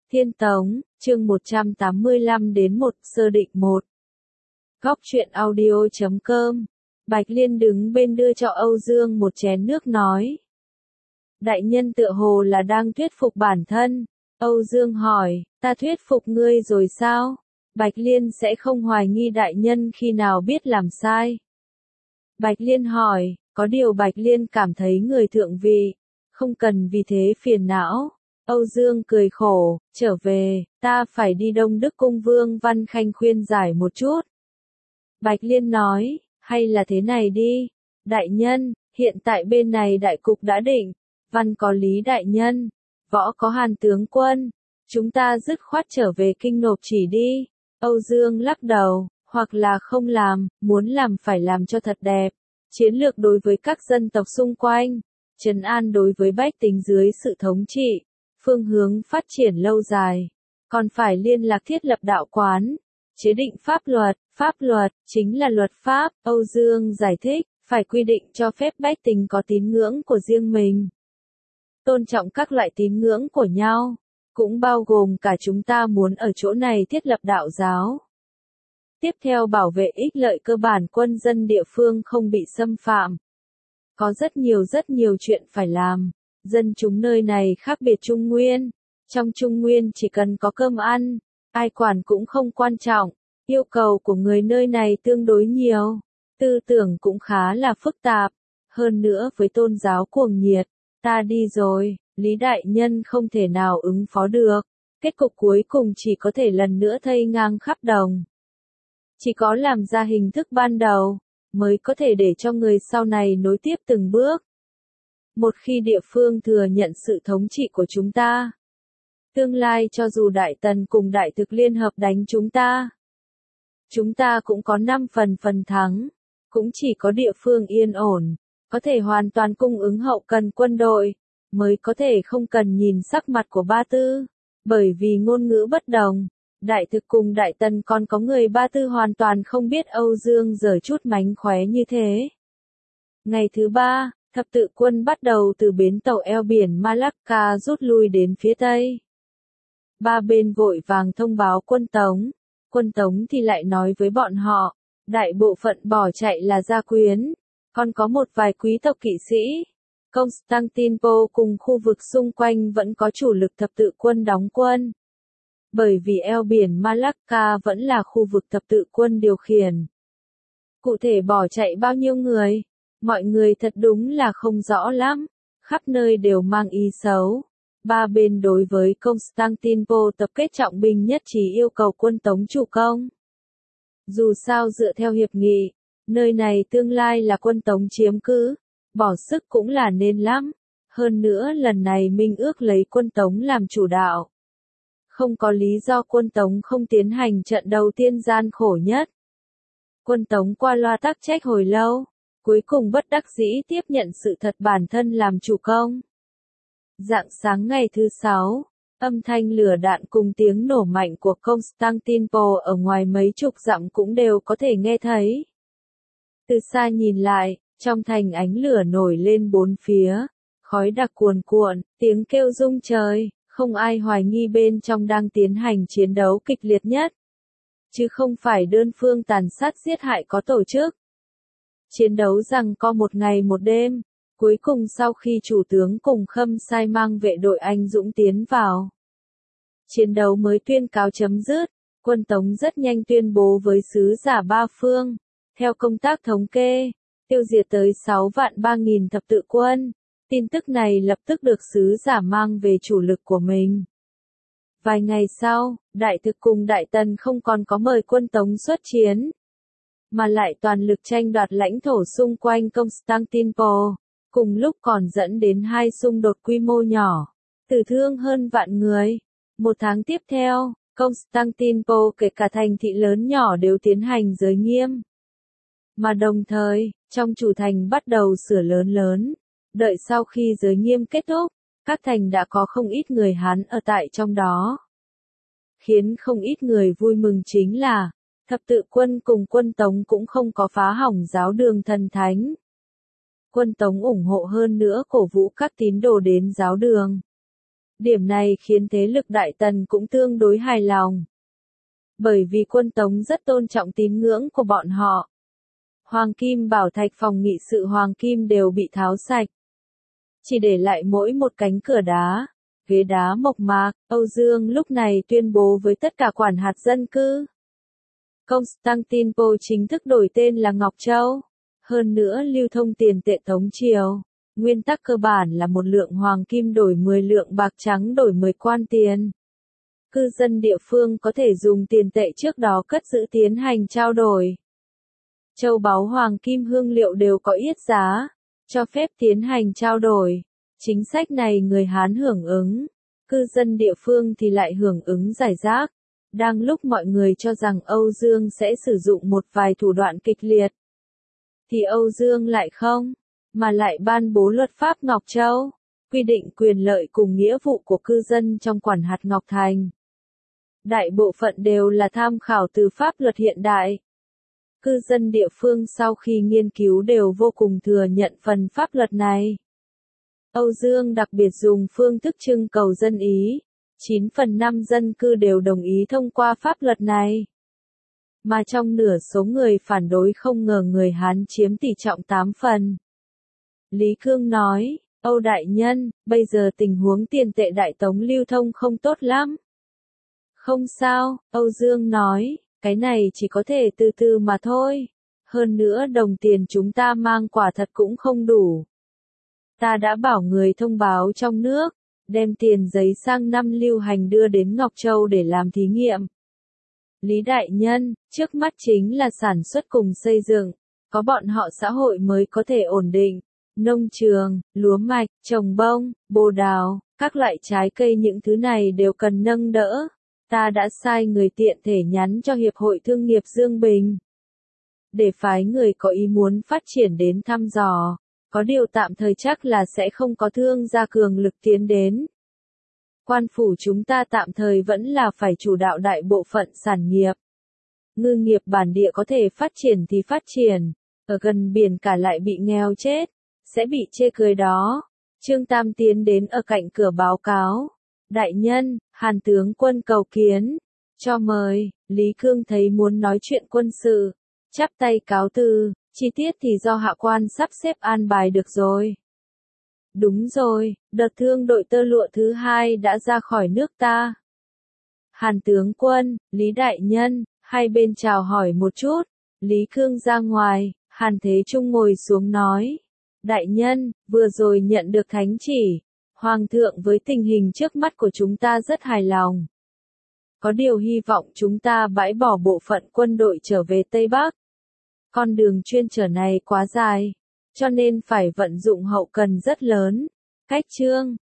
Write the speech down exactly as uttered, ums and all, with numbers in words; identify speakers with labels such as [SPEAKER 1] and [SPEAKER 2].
[SPEAKER 1] Thiên Tống, chương một trăm tám mươi lăm đến một, sơ định một. Góc truyện audio chấm com. Bạch Liên đứng bên đưa cho Âu Dương một chén nước nói. Đại nhân tựa hồ là đang thuyết phục bản thân. Âu Dương hỏi, ta thuyết phục ngươi rồi sao? Bạch Liên sẽ không hoài nghi đại nhân khi nào biết làm sai. Bạch Liên hỏi, có điều Bạch Liên cảm thấy người thượng vị, không cần vì thế phiền não. Âu Dương cười khổ, trở về, ta phải đi Đông Đức cung Vương Văn Khanh khuyên giải một chút. Bạch Liên nói, hay là thế này đi, đại nhân, hiện tại bên này đại cục đã định, văn có Lý đại nhân, võ có Hàn tướng quân, chúng ta dứt khoát trở về kinh nộp chỉ đi. Âu Dương lắc đầu, hoặc là không làm, muốn làm phải làm cho thật đẹp, chiến lược đối với các dân tộc xung quanh, trấn an đối với bách tính dưới sự thống trị, phương hướng phát triển lâu dài, còn phải liên lạc thiết lập đạo quán, chế định pháp luật, pháp luật chính là luật pháp. Âu Dương giải thích, phải quy định cho phép bách tính có tín ngưỡng của riêng mình, tôn trọng các loại tín ngưỡng của nhau, cũng bao gồm cả chúng ta muốn ở chỗ này thiết lập đạo giáo. Tiếp theo bảo vệ ích lợi cơ bản quân dân địa phương không bị xâm phạm. Có rất nhiều rất nhiều chuyện phải làm. Dân chúng nơi này khác biệt Trung Nguyên. Trong Trung Nguyên chỉ cần có cơm ăn, ai quản cũng không quan trọng. Yêu cầu của người nơi này tương đối nhiều. Tư tưởng cũng khá là phức tạp. Hơn nữa với tôn giáo cuồng nhiệt. Ta đi rồi, Lý Đại Nhân không thể nào ứng phó được. Kết cục cuối cùng chỉ có thể lần nữa thây ngang khắp đồng. Chỉ có làm ra hình thức ban đầu, mới có thể để cho người sau này nối tiếp từng bước. Một khi địa phương thừa nhận sự thống trị của chúng ta, tương lai cho dù Đại Tần cùng Đại Thực liên hợp đánh chúng ta, chúng ta cũng có năm phần phần thắng, cũng chỉ có địa phương yên ổn, có thể hoàn toàn cung ứng hậu cần quân đội, mới có thể không cần nhìn sắc mặt của Ba Tư, bởi vì ngôn ngữ bất đồng. Đại Thực cùng Đại Tần còn có người Ba Tư hoàn toàn không biết Âu Dương giở chút mánh khóe như thế. Ngày thứ ba, thập tự quân bắt đầu từ bến tàu eo biển Malacca rút lui đến phía tây. Ba bên vội vàng thông báo quân Tống. Quân Tống thì lại nói với bọn họ, đại bộ phận bỏ chạy là gia quyến, còn có một vài quý tộc kỵ sĩ. Constantinople cùng khu vực xung quanh vẫn có chủ lực thập tự quân đóng quân. Bởi vì eo biển Malacca vẫn là khu vực thập tự quân điều khiển. Cụ thể bỏ chạy bao nhiêu người, mọi người thật đúng là không rõ lắm, khắp nơi đều mang ý xấu. Ba bên đối với Constantinople tập kết trọng binh nhất trí yêu cầu quân Tống chủ công. Dù sao dựa theo hiệp nghị, nơi này tương lai là quân Tống chiếm cứ, bỏ sức cũng là nên lắm. Hơn nữa lần này minh ước lấy quân Tống làm chủ đạo. Không có lý do quân Tống không tiến hành trận đầu tiên gian khổ nhất. Quân Tống qua loa tắc trách hồi lâu, cuối cùng bất đắc dĩ tiếp nhận sự thật bản thân làm chủ công. Rạng sáng ngày thứ sáu, âm thanh lửa đạn cùng tiếng nổ mạnh của Constantinople ở ngoài mấy chục dặm cũng đều có thể nghe thấy. Từ xa nhìn lại, trong thành ánh lửa nổi lên bốn phía, khói đặc cuồn cuộn, tiếng kêu rung trời. Không ai hoài nghi bên trong đang tiến hành chiến đấu kịch liệt nhất, chứ không phải đơn phương tàn sát giết hại có tổ chức. Chiến đấu giằng co một ngày một đêm, cuối cùng sau khi chủ tướng cùng Khâm Sai mang vệ đội anh dũng tiến vào, chiến đấu mới tuyên cáo chấm dứt. Quân Tống rất nhanh tuyên bố với sứ giả ba phương, theo công tác thống kê, tiêu diệt tới sáu vạn ba nghìn thập tự quân. Tin tức này lập tức được sứ giả mang về chủ lực của mình. Vài ngày sau, Đại Thực cùng Đại Tần không còn có mời quân Tống xuất chiến, mà lại toàn lực tranh đoạt lãnh thổ xung quanh Constantinople, cùng lúc còn dẫn đến hai xung đột quy mô nhỏ, tử thương hơn vạn người. Một tháng tiếp theo, Constantinople kể cả thành thị lớn nhỏ đều tiến hành giới nghiêm. Mà đồng thời, trong chủ thành bắt đầu sửa lớn lớn. Đợi sau khi giới nghiêm kết thúc, các thành đã có không ít người Hán ở tại trong đó. Khiến không ít người vui mừng chính là, thập tự quân cùng quân Tống cũng không có phá hỏng giáo đường thần thánh. Quân Tống ủng hộ hơn nữa cổ vũ các tín đồ đến giáo đường. Điểm này khiến thế lực Đại Tần cũng tương đối hài lòng. Bởi vì quân Tống rất tôn trọng tín ngưỡng của bọn họ. Hoàng Kim Bảo Thạch phòng nghị sự Hoàng Kim đều bị tháo sạch. Chỉ để lại mỗi một cánh cửa đá, ghế đá mộc mạc. Âu Dương lúc này tuyên bố với tất cả quản hạt dân cư. Constantinople chính thức đổi tên là Ngọc Châu. Hơn nữa lưu thông tiền tệ Tống Triều. Nguyên tắc cơ bản là một lượng hoàng kim đổi mười lượng bạc trắng đổi mười quan tiền. Cư dân địa phương có thể dùng tiền tệ trước đó cất giữ tiến hành trao đổi. Châu báu hoàng kim hương liệu đều có yết giá, cho phép tiến hành trao đổi. Chính sách này người Hán hưởng ứng, cư dân địa phương thì lại hưởng ứng rải rác. Đang lúc mọi người cho rằng Âu Dương sẽ sử dụng một vài thủ đoạn kịch liệt, thì Âu Dương lại không, mà lại ban bố luật pháp Ngọc Châu, quy định quyền lợi cùng nghĩa vụ của cư dân trong quản hạt Ngọc Thành. Đại bộ phận đều là tham khảo từ pháp luật hiện đại. Cư dân địa phương sau khi nghiên cứu đều vô cùng thừa nhận phần pháp luật này. Âu Dương đặc biệt dùng phương thức trưng cầu dân ý, chín phần năm dân cư đều đồng ý thông qua pháp luật này. Mà trong nửa số người phản đối không ngờ người Hán chiếm tỷ trọng tám phần. Lý Cương nói, Âu đại nhân, bây giờ tình huống tiền tệ Đại Tống lưu thông không tốt lắm. Không sao, Âu Dương nói, cái này chỉ có thể từ từ mà thôi. Hơn nữa đồng tiền chúng ta mang quả thật cũng không đủ. Ta đã bảo người thông báo trong nước, đem tiền giấy sang năm lưu hành đưa đến Ngọc Châu để làm thí nghiệm. Lý đại nhân, trước mắt chính là sản xuất cùng xây dựng, có bọn họ xã hội mới có thể ổn định. Nông trường, lúa mạch, trồng bông, bồ đào, các loại trái cây những thứ này đều cần nâng đỡ. Ta đã sai người tiện thể nhắn cho Hiệp hội Thương nghiệp Dương Bình, để phái người có ý muốn phát triển đến thăm dò. Có điều tạm thời chắc là sẽ không có thương gia cường lực tiến đến. Quan phủ chúng ta tạm thời vẫn là phải chủ đạo đại bộ phận sản nghiệp. Ngư nghiệp bản địa có thể phát triển thì phát triển, ở gần biển cả lại bị nghèo chết, sẽ bị chê cười đó. Trương Tam tiến đến ở cạnh cửa báo cáo. Đại nhân, Hàn tướng quân cầu kiến. Cho mời. Lý Cương thấy muốn nói chuyện quân sự, chắp tay cáo từ, chi tiết thì do hạ quan sắp xếp an bài được rồi. Đúng rồi, đợt thương đội tơ lụa thứ hai đã ra khỏi nước ta. Hàn tướng quân, Lý đại nhân, hai bên chào hỏi một chút. Lý Cương ra ngoài, Hàn Thế Trung ngồi xuống nói. Đại nhân, vừa rồi nhận được thánh chỉ. Hoàng thượng với tình hình trước mắt của chúng ta rất hài lòng. Có điều hy vọng chúng ta bãi bỏ bộ phận quân đội trở về Tây Bắc. Con đường chuyên trở này quá dài, cho nên phải vận dụng hậu cần rất lớn. Cách trương,